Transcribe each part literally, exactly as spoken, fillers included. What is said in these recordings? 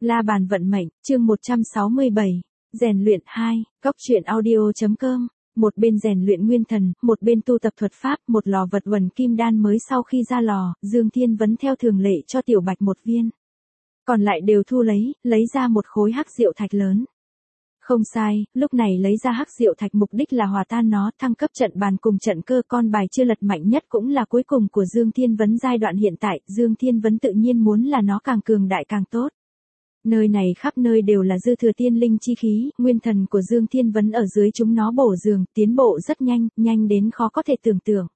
La bàn vận mệnh, chương một trăm sáu mươi bảy, rèn luyện hai, góc truyện audio.com, một bên rèn luyện nguyên thần, một bên tu tập thuật pháp, một lò vật quần kim đan mới sau khi ra lò, Dương Thiên Vấn theo thường lệ cho Tiểu Bạch một viên. Còn lại đều thu lấy, lấy ra một khối hắc diệu thạch lớn. Không sai, lúc này lấy ra hắc diệu thạch mục đích là hòa tan nó, thăng cấp trận bàn cùng trận cơ, con bài chưa lật mạnh nhất cũng là cuối cùng của Dương Thiên Vấn giai đoạn hiện tại, Dương Thiên Vấn tự nhiên muốn là nó càng cường đại càng tốt. Nơi này khắp nơi đều là dư thừa tiên linh chi khí, nguyên thần của Dương Thiên Vấn ở dưới chúng nó bổ dường, tiến bộ rất nhanh, nhanh đến khó có thể tưởng tượng.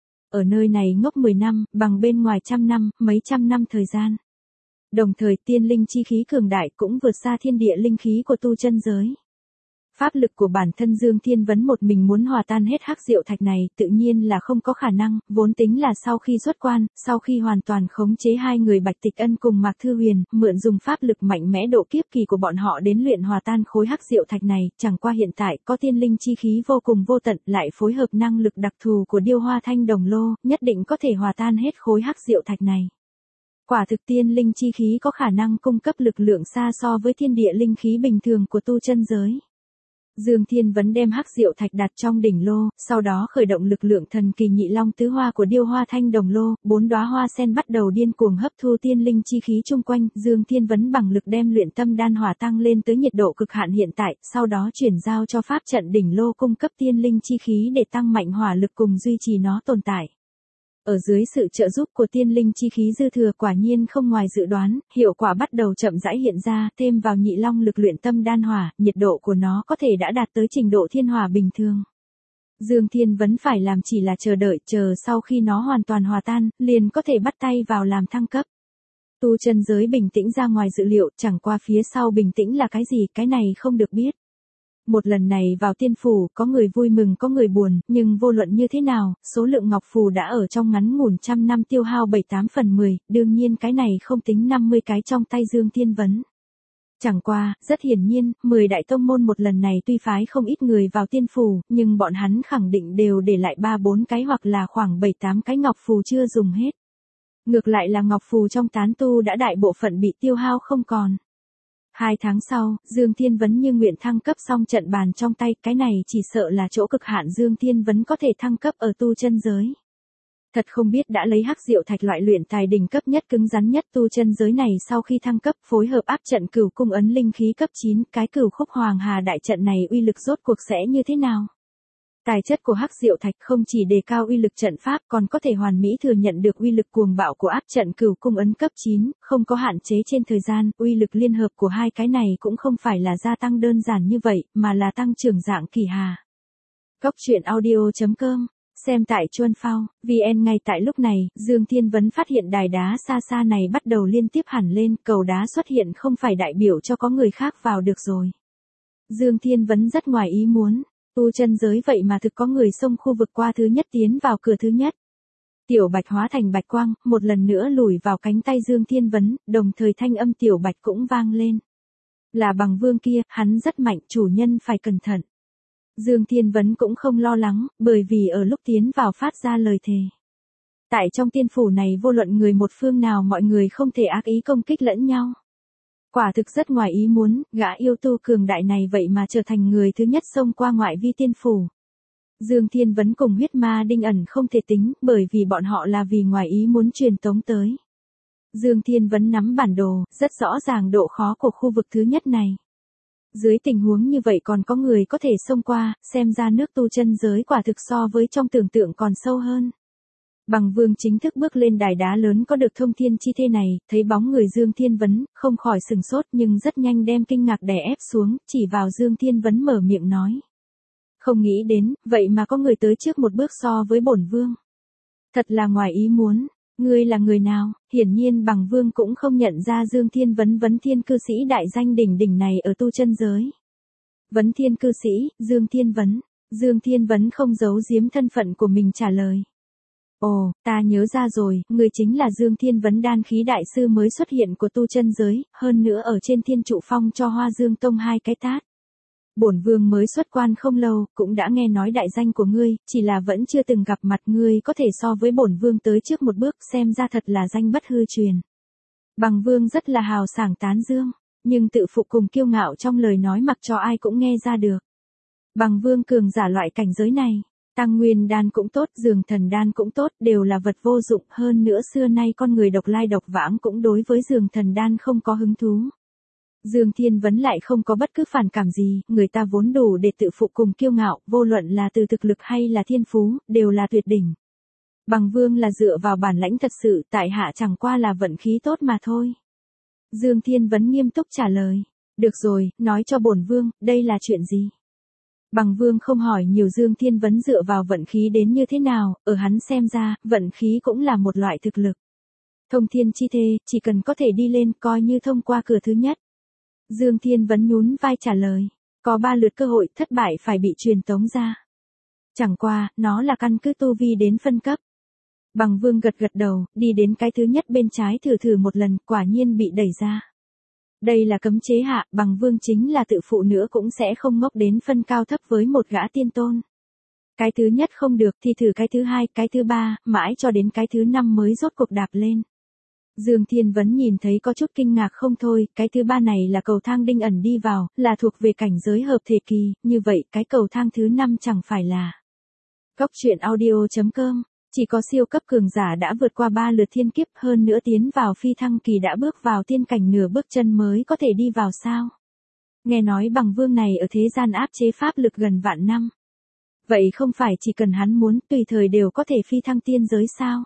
Ở nơi này ngốc mười năm, bằng bên ngoài trăm năm, mấy trăm năm thời gian. Đồng thời tiên linh chi khí cường đại cũng vượt xa thiên địa linh khí của tu chân giới. Pháp lực của bản thân Dương Thiên Vấn một mình muốn hòa tan hết hắc diệu thạch này tự nhiên là không có khả năng, vốn tính là sau khi xuất quan, sau khi hoàn toàn khống chế hai người Bạch Tịch Ân cùng Mạc Thư Huyền, mượn dùng pháp lực mạnh mẽ độ kiếp kỳ của bọn họ đến luyện hòa tan khối hắc diệu thạch này, chẳng qua hiện tại có tiên linh chi khí vô cùng vô tận lại phối hợp năng lực đặc thù của điêu hoa thanh đồng lô, nhất định có thể hòa tan hết khối hắc diệu thạch này. Quả thực tiên linh chi khí có khả năng cung cấp lực lượng xa so với thiên địa linh khí bình thường của tu chân giới. Dương Thiên Vấn đem hắc diệu thạch đặt trong đỉnh lô, sau đó khởi động lực lượng thần kỳ nhị long tứ hoa của điêu hoa thanh đồng lô, bốn đóa hoa sen bắt đầu điên cuồng hấp thu tiên linh chi khí chung quanh, Dương Thiên Vấn bằng lực đem luyện tâm đan hỏa tăng lên tới nhiệt độ cực hạn hiện tại, sau đó chuyển giao cho pháp trận đỉnh lô cung cấp tiên linh chi khí để tăng mạnh hỏa lực cùng duy trì nó tồn tại. Ở dưới sự trợ giúp của tiên linh chi khí dư thừa quả nhiên không ngoài dự đoán, hiệu quả bắt đầu chậm rãi hiện ra, thêm vào nhị long lực luyện tâm đan hỏa, nhiệt độ của nó có thể đã đạt tới trình độ thiên hỏa bình thường. Dương Thiên Vấn phải làm chỉ là chờ đợi, chờ sau khi nó hoàn toàn hòa tan, liền có thể bắt tay vào làm thăng cấp. Tu chân giới bình tĩnh ra ngoài dự liệu, chẳng qua phía sau bình tĩnh là cái gì, cái này không được biết. Một lần này vào tiên phủ, có người vui mừng có người buồn, nhưng vô luận như thế nào, số lượng ngọc phù đã ở trong ngắn ngủn trăm năm tiêu hao bảy tám phần mười, đương nhiên cái này không tính năm mươi cái trong tay Dương Thiên Vấn. Chẳng qua, rất hiển nhiên, mười đại tông môn một lần này tuy phái không ít người vào tiên phủ, nhưng bọn hắn khẳng định đều để lại ba bốn cái hoặc là khoảng bảy tám cái ngọc phù chưa dùng hết. Ngược lại là ngọc phù trong tán tu đã đại bộ phận bị tiêu hao không còn. Hai tháng sau, Dương Thiên Vấn như nguyện thăng cấp xong trận bàn trong tay, cái này chỉ sợ là chỗ cực hạn Dương Thiên Vấn có thể thăng cấp ở tu chân giới. Thật không biết đã lấy hắc diệu thạch loại luyện tài đỉnh cấp nhất cứng rắn nhất tu chân giới này sau khi thăng cấp phối hợp áp trận cửu cung ấn linh khí cấp chín, cái cửu khúc hoàng hà đại trận này uy lực rốt cuộc sẽ như thế nào? Tài chất của hắc diệu thạch không chỉ đề cao uy lực trận pháp còn có thể hoàn mỹ thừa nhận được uy lực cuồng bạo của áp trận cửu cung ấn cấp chín, không có hạn chế trên thời gian, uy lực liên hợp của hai cái này cũng không phải là gia tăng đơn giản như vậy, mà là tăng trưởng dạng kỳ hà. Góc truyện audio.com, xem tại Chuan Phao, vê en ngay tại lúc này, Dương Thiên Vấn phát hiện đài đá xa xa này bắt đầu liên tiếp hẳn lên, cầu đá xuất hiện không phải đại biểu cho có người khác vào được rồi. Dương Thiên Vấn rất ngoài ý muốn. Tu chân giới vậy mà thực có người xông khu vực qua thứ nhất tiến vào cửa thứ nhất. Tiểu Bạch hóa thành bạch quang, một lần nữa lùi vào cánh tay Dương Thiên Vấn, đồng thời thanh âm Tiểu Bạch cũng vang lên. Là Bằng Vương kia, hắn rất mạnh, chủ nhân phải cẩn thận. Dương Thiên Vấn cũng không lo lắng, bởi vì ở lúc tiến vào phát ra lời thề. Tại trong tiên phủ này vô luận người một phương nào mọi người không thể ác ý công kích lẫn nhau. Quả thực rất ngoài ý muốn, gã yêu tu cường đại này vậy mà trở thành người thứ nhất xông qua ngoại vi tiên phủ. Dương Thiên Vấn cùng huyết ma đinh ẩn không thể tính, bởi vì bọn họ là vì ngoài ý muốn truyền tống tới. Dương Thiên Vấn nắm bản đồ, rất rõ ràng độ khó của khu vực thứ nhất này. Dưới tình huống như vậy còn có người có thể xông qua, xem ra nước tu chân giới quả thực so với trong tưởng tượng còn sâu hơn. Bằng Vương chính thức bước lên đài đá lớn có được thông thiên chi thế này, thấy bóng người Dương Thiên Vấn, không khỏi sừng sốt nhưng rất nhanh đem kinh ngạc đè ép xuống, chỉ vào Dương Thiên Vấn mở miệng nói. Không nghĩ đến, vậy mà có người tới trước một bước so với bổn Vương. Thật là ngoài ý muốn, ngươi là người nào? Hiển nhiên Bằng Vương cũng không nhận ra Dương Thiên Vấn Vấn Thiên cư sĩ đại danh đỉnh đỉnh này ở tu chân giới. Vấn Thiên cư sĩ, Dương Thiên Vấn. Dương Thiên Vấn không giấu giếm thân phận của mình trả lời. Ồ, ta nhớ ra rồi, người chính là Dương Thiên Vấn đan khí đại sư mới xuất hiện của tu chân giới, hơn nữa ở trên thiên trụ phong cho Hoa Dương Tông hai cái tát. Bổn Vương mới xuất quan không lâu, cũng đã nghe nói đại danh của ngươi, chỉ là vẫn chưa từng gặp mặt ngươi có thể so với bổn Vương tới trước một bước xem ra thật là danh bất hư truyền. Bằng Vương rất là hào sảng tán dương. nhưng tự phụ cùng kiêu ngạo trong lời nói mặc cho ai cũng nghe ra được. Bằng vương cường giả loại cảnh giới này, tăng nguyên đan cũng tốt, dường thần đan cũng tốt, đều là vật vô dụng, hơn nữa xưa nay con người độc lai độc vãng cũng đối với dường thần đan không có hứng thú. Dương Thiên Vấn lại không có bất cứ phản cảm gì, người ta vốn đủ để tự phụ cùng kiêu ngạo, vô luận là từ thực lực hay là thiên phú, đều là tuyệt đỉnh. Bằng vương là dựa vào bản lãnh thật sự, tại hạ chẳng qua là vận khí tốt mà thôi. Dương Thiên Vấn nghiêm túc trả lời. Được rồi, nói cho bổn vương, đây là chuyện gì? Bằng vương không hỏi nhiều, Dương Thiên Vấn dựa vào vận khí đến như thế nào, ở hắn xem ra, vận khí cũng là một loại thực lực. Thông thiên chi thê, chỉ cần có thể đi lên coi như thông qua cửa thứ nhất. Dương Thiên Vấn nhún vai trả lời, có ba lượt cơ hội, thất bại phải bị truyền tống ra. Chẳng qua, nó là căn cứ tu vi đến phân cấp. Bằng vương gật gật đầu, đi đến cái thứ nhất bên trái thử thử một lần, quả nhiên bị đẩy ra. Đây là cấm chế hạ, bằng vương chính là tự phụ nữa cũng sẽ không ngốc đến phân cao thấp với một gã tiên tôn. Cái thứ nhất không được thì thử cái thứ hai, cái thứ ba, mãi cho đến cái thứ năm mới rốt cuộc đạp lên. Dương Thiên Vấn nhìn thấy có chút kinh ngạc không thôi, cái thứ ba này là cầu thang đinh ẩn đi vào, là thuộc về cảnh giới hợp thể kỳ, như vậy cái cầu thang thứ năm chẳng phải là. Cốc truyện audio chấm com, chỉ có siêu cấp cường giả đã vượt qua ba lượt thiên kiếp, hơn nữa tiến vào phi thăng kỳ đã bước vào tiên cảnh nửa bước chân mới có thể đi vào sao? Nghe nói bằng vương này ở thế gian áp chế pháp lực gần vạn năm. Vậy không phải chỉ cần hắn muốn tùy thời đều có thể phi thăng tiên giới sao?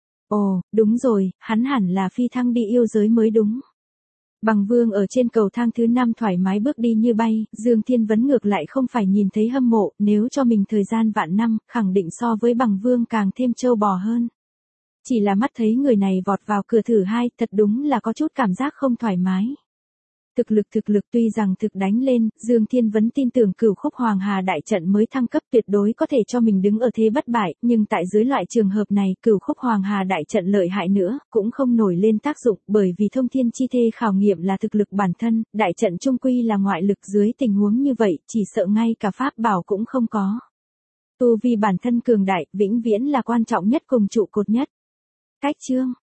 Ồ, đúng rồi, hắn hẳn là phi thăng đi yêu giới mới đúng. Bằng vương ở trên cầu thang thứ năm thoải mái bước đi như bay, Dương Thiên Vấn ngược lại không phải nhìn thấy hâm mộ, nếu cho mình thời gian vạn năm, khẳng định so với bằng vương càng thêm trâu bò hơn. Chỉ là mắt thấy người này vọt vào cửa thử hai, thật đúng là có chút cảm giác không thoải mái. Thực lực thực lực tuy rằng thực đánh lên, Dương Thiên Vấn tin tưởng cửu khúc hoàng hà đại trận mới thăng cấp tuyệt đối có thể cho mình đứng ở thế bất bại, nhưng tại dưới loại trường hợp này, cửu khúc hoàng hà đại trận lợi hại nữa, cũng không nổi lên tác dụng, bởi vì thông thiên chi thê khảo nghiệm là thực lực bản thân, đại trận trung quy là ngoại lực, dưới tình huống như vậy, chỉ sợ ngay cả pháp bảo cũng không có. Tu vi bản thân cường đại, vĩnh viễn là quan trọng nhất cùng trụ cột nhất. Cách chương